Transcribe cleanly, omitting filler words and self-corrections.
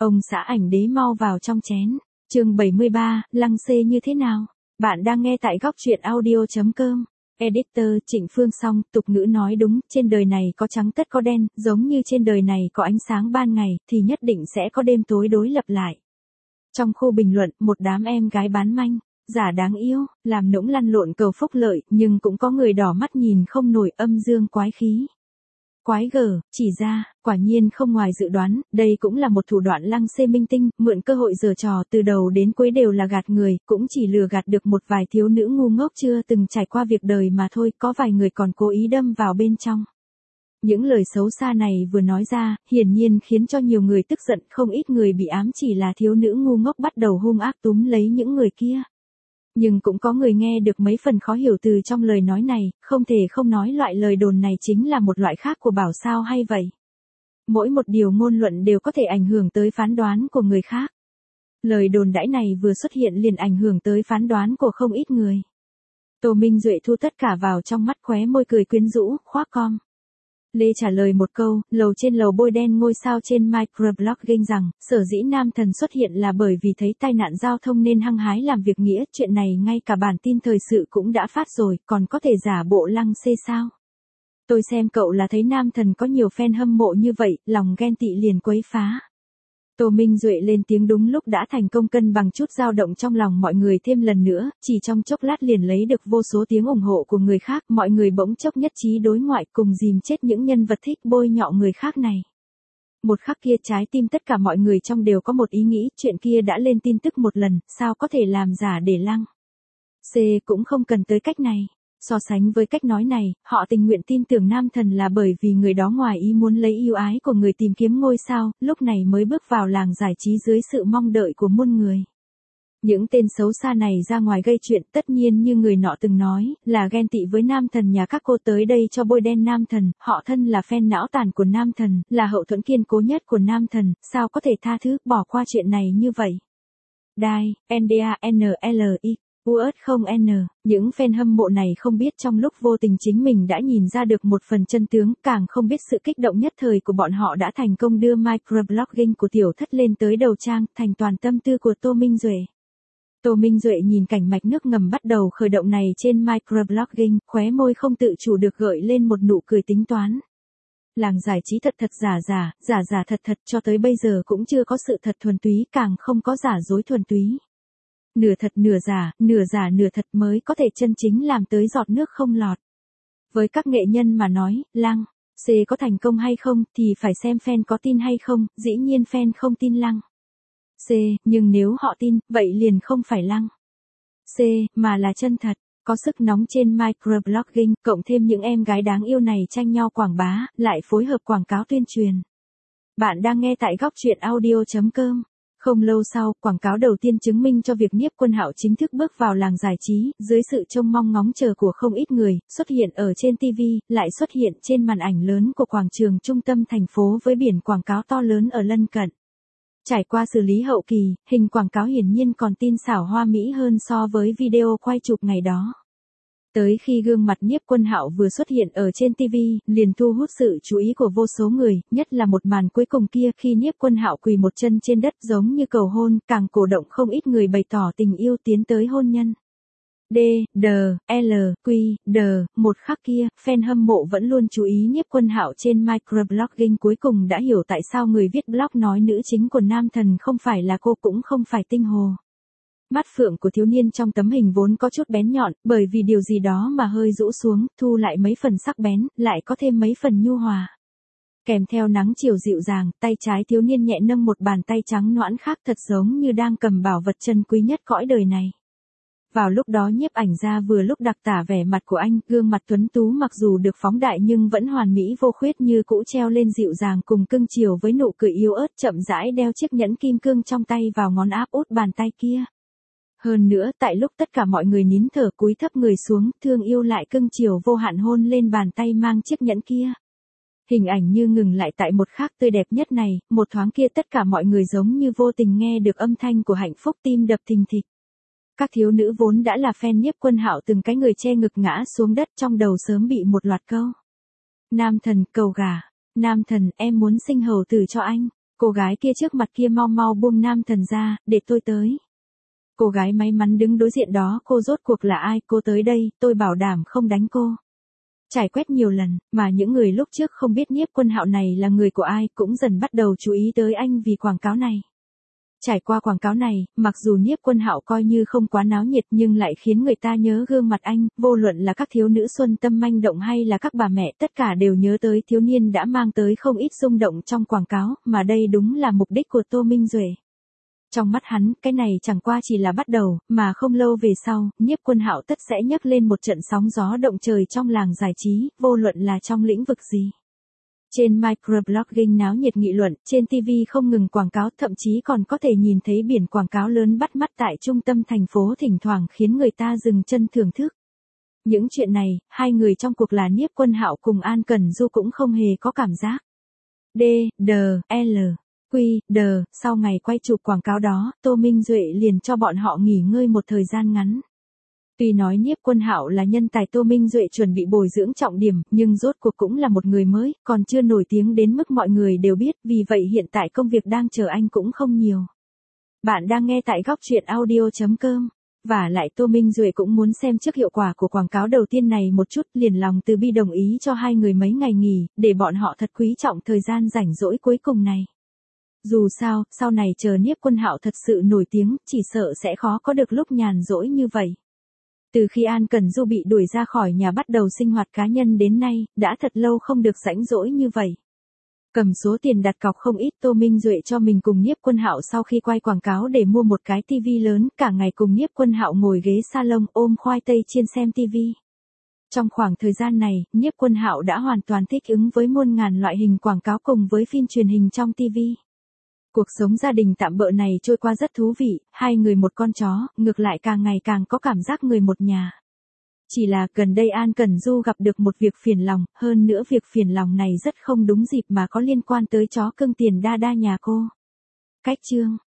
Ông xã ảnh đế mau vào trong chén. Chương 73, Lăng Xê như thế nào? Bạn đang nghe tại góc truyện audio.com. Editor Trịnh Phương Song, tục ngữ nói đúng, trên đời này có trắng tất có đen, giống như trên đời này có ánh sáng ban ngày, thì nhất định sẽ có đêm tối đối lập lại. Trong khu bình luận, một đám em gái bán manh, giả đáng yêu, làm nũng lăn lộn cầu phúc lợi, nhưng cũng có người đỏ mắt nhìn không nổi, âm dương quái khí. Quái gở, chỉ ra, quả nhiên không ngoài dự đoán, đây cũng là một thủ đoạn Lăng Xê minh tinh, mượn cơ hội giở trò từ đầu đến cuối đều là gạt người, cũng chỉ lừa gạt được một vài thiếu nữ ngu ngốc chưa từng trải qua việc đời mà thôi, có vài người còn cố ý đâm vào bên trong. Những lời xấu xa này vừa nói ra, hiển nhiên khiến cho nhiều người tức giận, không ít người bị ám chỉ là thiếu nữ ngu ngốc bắt đầu hung ác túm lấy những người kia. Nhưng cũng có người nghe được mấy phần khó hiểu từ trong lời nói này, không thể không nói loại lời đồn này chính là một loại khác của bảo sao hay vậy. Mỗi một điều ngôn luận đều có thể ảnh hưởng tới phán đoán của người khác. Lời đồn đãi này vừa xuất hiện liền ảnh hưởng tới phán đoán của không ít người. Tô Minh Duệ thu tất cả vào trong mắt, khóe môi cười quyến rũ, khoác com. Lê trả lời một câu, lầu trên lầu bôi đen ngôi sao trên microblogging rằng, sở dĩ nam thần xuất hiện là bởi vì thấy tai nạn giao thông nên hăng hái làm việc nghĩa, chuyện này ngay cả bản tin thời sự cũng đã phát rồi, còn có thể giả bộ Lăng Xê sao? Tôi xem cậu là thấy nam thần có nhiều fan hâm mộ như vậy, lòng ghen tị liền quấy phá. Tô Minh Duệ lên tiếng đúng lúc đã thành công cân bằng chút dao động trong lòng mọi người thêm lần nữa, chỉ trong chốc lát liền lấy được vô số tiếng ủng hộ của người khác, mọi người bỗng chốc nhất trí đối ngoại cùng dìm chết những nhân vật thích bôi nhọ người khác này. Một khắc kia trái tim tất cả mọi người trong đều có một ý nghĩ, chuyện kia đã lên tin tức một lần, sao có thể làm giả để Lăng Xê cũng không cần tới cách này. So sánh với cách nói này, họ tình nguyện tin tưởng nam thần là bởi vì người đó ngoài ý muốn lấy yêu ái của người tìm kiếm ngôi sao, lúc này mới bước vào làng giải trí dưới sự mong đợi của muôn người. Những tên xấu xa này ra ngoài gây chuyện, tất nhiên như người nọ từng nói, là ghen tị với nam thần nhà các cô tới đây cho bôi đen nam thần, họ thân là fan não tàn của nam thần, là hậu thuẫn kiên cố nhất của nam thần, sao có thể tha thứ, bỏ qua chuyện này như vậy. Đài, NDANLI. US0N, những fan hâm mộ này không biết trong lúc vô tình chính mình đã nhìn ra được một phần chân tướng, càng không biết sự kích động nhất thời của bọn họ đã thành công đưa microblogging của tiểu thất lên tới đầu trang, thành toàn tâm tư của Tô Minh Duệ. Tô Minh Duệ nhìn cảnh mạch nước ngầm bắt đầu khởi động này trên microblogging, khóe môi không tự chủ được gợi lên một nụ cười tính toán. Làng giải trí thật thật giả giả, giả giả thật thật, cho tới bây giờ cũng chưa có sự thật thuần túy, càng không có giả dối thuần túy. Nửa thật nửa giả nửa thật mới có thể chân chính làm tới giọt nước không lọt. Với các nghệ nhân mà nói, Lăng Xê có thành công hay không thì phải xem fan có tin hay không, dĩ nhiên fan không tin Lăng Xê, nhưng nếu họ tin, vậy liền không phải Lăng Xê, mà là chân thật. Có sức nóng trên microblogging, cộng thêm những em gái đáng yêu này tranh nhau quảng bá, lại phối hợp quảng cáo tuyên truyền. Bạn đang nghe tại góc truyện audio.com. Không lâu sau, quảng cáo đầu tiên chứng minh cho việc Nhiếp Quân Hạo chính thức bước vào làng giải trí, dưới sự trông mong ngóng chờ của không ít người, xuất hiện ở trên TV, lại xuất hiện trên màn ảnh lớn của quảng trường trung tâm thành phố với biển quảng cáo to lớn ở lân cận. Trải qua xử lý hậu kỳ, hình quảng cáo hiển nhiên còn tinh xảo hoa mỹ hơn so với video quay chụp ngày đó. Tới khi gương mặt Nhiếp Quân Hạo vừa xuất hiện ở trên TV, liền thu hút sự chú ý của vô số người, nhất là một màn cuối cùng kia khi Nhiếp Quân Hạo quỳ một chân trên đất giống như cầu hôn, càng cổ động không ít người bày tỏ tình yêu tiến tới hôn nhân. Một khắc kia, fan hâm mộ vẫn luôn chú ý Nhiếp Quân Hạo trên microblogging cuối cùng đã hiểu tại sao người viết blog nói nữ chính của nam thần không phải là cô cũng không phải Tinh Hồ. Mắt phượng của thiếu niên trong tấm hình vốn có chút bén nhọn, bởi vì điều gì đó mà hơi rũ xuống, thu lại mấy phần sắc bén, lại có thêm mấy phần nhu hòa. Kèm theo nắng chiều dịu dàng, tay trái thiếu niên nhẹ nâng một bàn tay trắng nõn khác thật giống như đang cầm bảo vật chân quý nhất cõi đời này. Vào lúc đó nhiếp ảnh gia vừa lúc đặc tả vẻ mặt của anh, gương mặt tuấn tú mặc dù được phóng đại nhưng vẫn hoàn mỹ vô khuyết như cũ treo lên dịu dàng cùng cưng chiều với nụ cười yếu ớt, chậm rãi đeo chiếc nhẫn kim cương trong tay vào ngón áp út bàn tay kia. Hơn nữa, tại lúc tất cả mọi người nín thở cúi thấp người xuống, thương yêu lại cưng chiều vô hạn hôn lên bàn tay mang chiếc nhẫn kia. Hình ảnh như ngừng lại tại một khắc tươi đẹp nhất này, một thoáng kia tất cả mọi người giống như vô tình nghe được âm thanh của hạnh phúc, tim đập thình thịch. Các thiếu nữ vốn đã là fan Nhiếp Quân Hạo từng cái người che ngực ngã xuống đất, trong đầu sớm bị một loạt câu. Nam thần, cầu gả. Nam thần, em muốn sinh hầu tử cho anh. Cô gái kia trước mặt kia mau mau buông nam thần ra, để tôi tới. Cô gái may mắn đứng đối diện đó, cô rốt cuộc là ai, cô tới đây, tôi bảo đảm không đánh cô. Trải quét nhiều lần, mà những người lúc trước không biết Nhiếp Quân Hạo này là người của ai, cũng dần bắt đầu chú ý tới anh vì quảng cáo này. Trải qua quảng cáo này, mặc dù Nhiếp Quân Hạo coi như không quá náo nhiệt nhưng lại khiến người ta nhớ gương mặt anh, vô luận là các thiếu nữ xuân tâm manh động hay là các bà mẹ, tất cả đều nhớ tới thiếu niên đã mang tới không ít rung động trong quảng cáo, mà đây đúng là mục đích của Tô Minh Duệ. Trong mắt hắn, cái này chẳng qua chỉ là bắt đầu, mà không lâu về sau, Nhiếp Quân Hạo tất sẽ nhấc lên một trận sóng gió động trời trong làng giải trí, vô luận là trong lĩnh vực gì. Trên microblogging náo nhiệt nghị luận, trên TV không ngừng quảng cáo, thậm chí còn có thể nhìn thấy biển quảng cáo lớn bắt mắt tại trung tâm thành phố, thỉnh thoảng khiến người ta dừng chân thưởng thức. Những chuyện này, hai người trong cuộc là Nhiếp Quân Hạo cùng An Cẩn Du cũng không hề có cảm giác. Sau ngày quay chụp quảng cáo đó, Tô Minh Duệ liền cho bọn họ nghỉ ngơi một thời gian ngắn. Tuy nói Nhiếp Quân Hạo là nhân tài, Tô Minh Duệ chuẩn bị bồi dưỡng trọng điểm, nhưng rốt cuộc cũng là một người mới, còn chưa nổi tiếng đến mức mọi người đều biết, vì vậy hiện tại công việc đang chờ anh cũng không nhiều. Bạn đang nghe tại góc truyện audio.com. Và lại Tô Minh Duệ cũng muốn xem trước hiệu quả của quảng cáo đầu tiên này một chút, liền lòng từ bi đồng ý cho hai người mấy ngày nghỉ, để bọn họ thật quý trọng thời gian rảnh rỗi cuối cùng này. Dù sao, sau này chờ Nhiếp Quân Hạo thật sự nổi tiếng, chỉ sợ sẽ khó có được lúc nhàn rỗi như vậy. Từ khi An Cẩn Du bị đuổi ra khỏi nhà bắt đầu sinh hoạt cá nhân đến nay, đã thật lâu không được rảnh rỗi như vậy. Cầm số tiền đặt cọc không ít, Tô Minh Duệ cho mình cùng Nhiếp Quân Hạo sau khi quay quảng cáo để mua một cái tivi lớn, cả ngày cùng Nhiếp Quân Hạo ngồi ghế salon ôm khoai tây chiên xem tivi. Trong khoảng thời gian này, Nhiếp Quân Hạo đã hoàn toàn thích ứng với muôn ngàn loại hình quảng cáo cùng với phim truyền hình trong tivi. Cuộc sống gia đình tạm bợ này trôi qua rất thú vị, hai người một con chó, ngược lại càng ngày càng có cảm giác người một nhà. Chỉ là gần đây An Cẩn Du gặp được một việc phiền lòng, hơn nữa việc phiền lòng này rất không đúng dịp mà có liên quan tới chó cưng Tiền Đa Đa nhà cô. Cách chương